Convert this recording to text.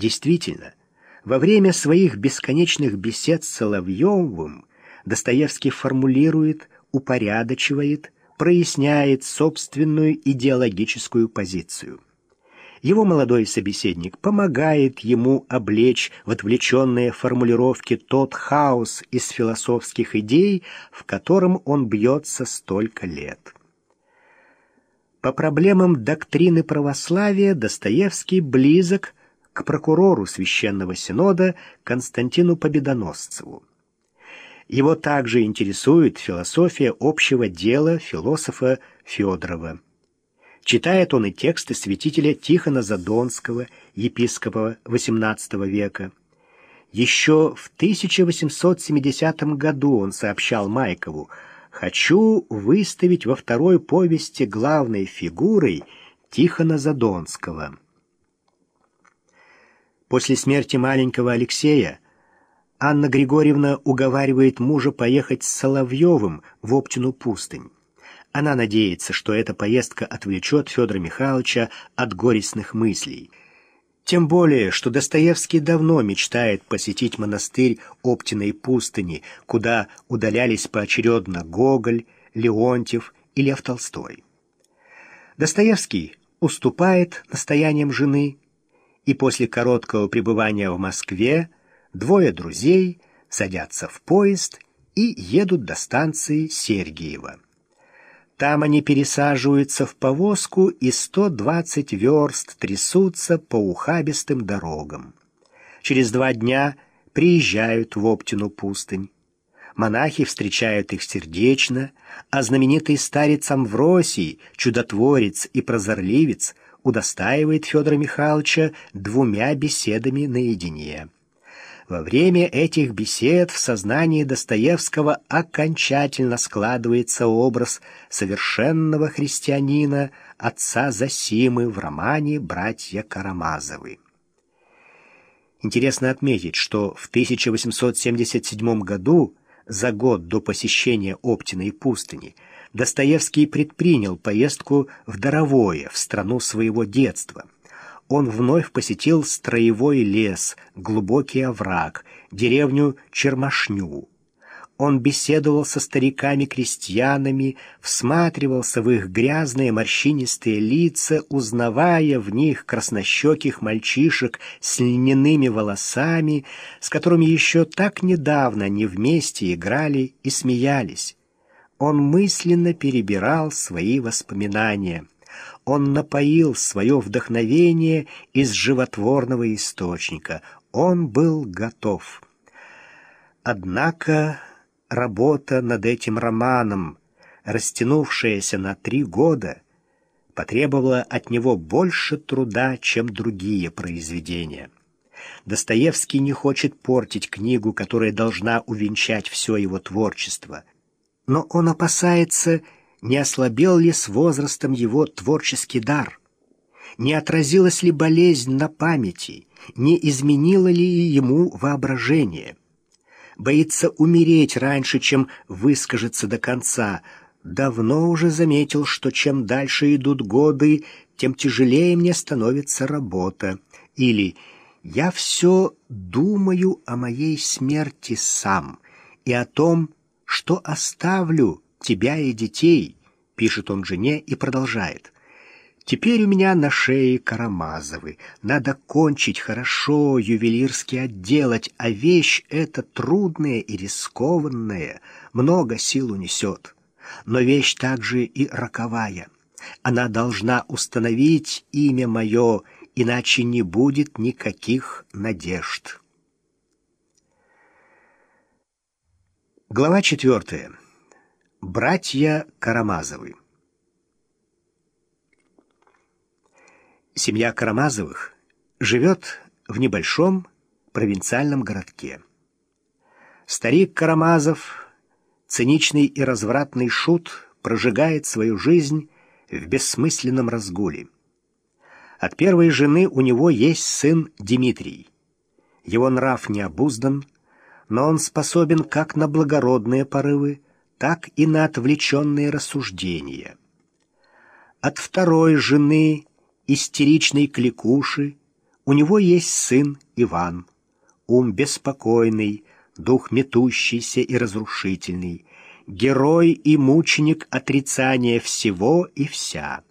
Действительно, во время своих бесконечных бесед с Соловьевым Достоевский формулирует, упорядочивает, проясняет собственную идеологическую позицию. Его молодой собеседник помогает ему облечь в отвлеченные формулировки тот хаос из философских идей, в котором он бьется столько лет. По проблемам доктрины православия Достоевский близок к прокурору Священного Синода Константину Победоносцеву. Его также интересует философия общего дела философа Федорова. Читает он и тексты святителя Тихона Задонского, епископа XVIII века. Еще в 1870 году он сообщал Майкову: «Хочу выставить во второй повести главной фигурой Тихона Задонского». После смерти маленького Алексея Анна Григорьевна уговаривает мужа поехать с Соловьевым в Оптину пустынь. Она надеется, что эта поездка отвлечет Федора Михайловича от горестных мыслей. Тем более, что Достоевский давно мечтает посетить монастырь Оптиной пустыни, куда удалялись поочередно Гоголь, Леонтьев и Лев Толстой. Достоевский уступает настояниям жены, и после короткого пребывания в Москве двое друзей садятся в поезд и едут до станции Сергиева. Там они пересаживаются в повозку и 120 верст трясутся по ухабистым дорогам. Через 2 дня приезжают в Оптину пустынь. Монахи встречают их сердечно, а знаменитый старец Амвросий, чудотворец и прозорливец, удостаивает Федора Михайловича 2 беседами наедине. Во время этих бесед в сознании Достоевского окончательно складывается образ совершенного христианина, отца Зосимы в романе «Братья Карамазовы». Интересно отметить, что в 1877 году, за год до посещения Оптиной пустыни, Достоевский предпринял поездку в Даровое, в страну своего детства. Он вновь посетил Строевой лес, глубокий овраг, деревню Чермашню. Он беседовал со стариками-крестьянами, всматривался в их грязные морщинистые лица, узнавая в них краснощеких мальчишек с льняными волосами, с которыми еще так недавно они вместе играли и смеялись. Он мысленно перебирал свои воспоминания. Он напоил свое вдохновение из животворного источника. Он был готов. Однако работа над этим романом, растянувшаяся на 3 года, потребовала от него больше труда, чем другие произведения. Достоевский не хочет портить книгу, которая должна увенчать все его творчество. Но он опасается, не ослабел ли с возрастом его творческий дар, не отразилась ли болезнь на памяти, не изменило ли ему воображение. Боится умереть раньше, чем выскажется до конца. Давно уже заметил, что чем дальше идут годы, тем тяжелее мне становится работа. Или «Я все думаю о моей смерти сам и о том, что оставлю тебя и детей», пишет он жене и продолжает. «Теперь у меня на шее Карамазовы. Надо кончить хорошо, ювелирски отделать, а вещь эта трудная и рискованная, много сил унесет. Но вещь также и роковая. Она должна установить имя мое, иначе не будет никаких надежд». Глава 4. Братья Карамазовы. Семья Карамазовых живет в небольшом провинциальном городке. Старик Карамазов, циничный и развратный шут, прожигает свою жизнь в бессмысленном разгуле. От первой жены у него есть сын Дмитрий. Его нрав не обуздан, но он способен как на благородные порывы, так и на отвлеченные рассуждения. От второй жены, истеричной кликуши, У него есть сын Иван, ум беспокойный, дух метущийся и разрушительный, герой и мученик отрицания всего и вся.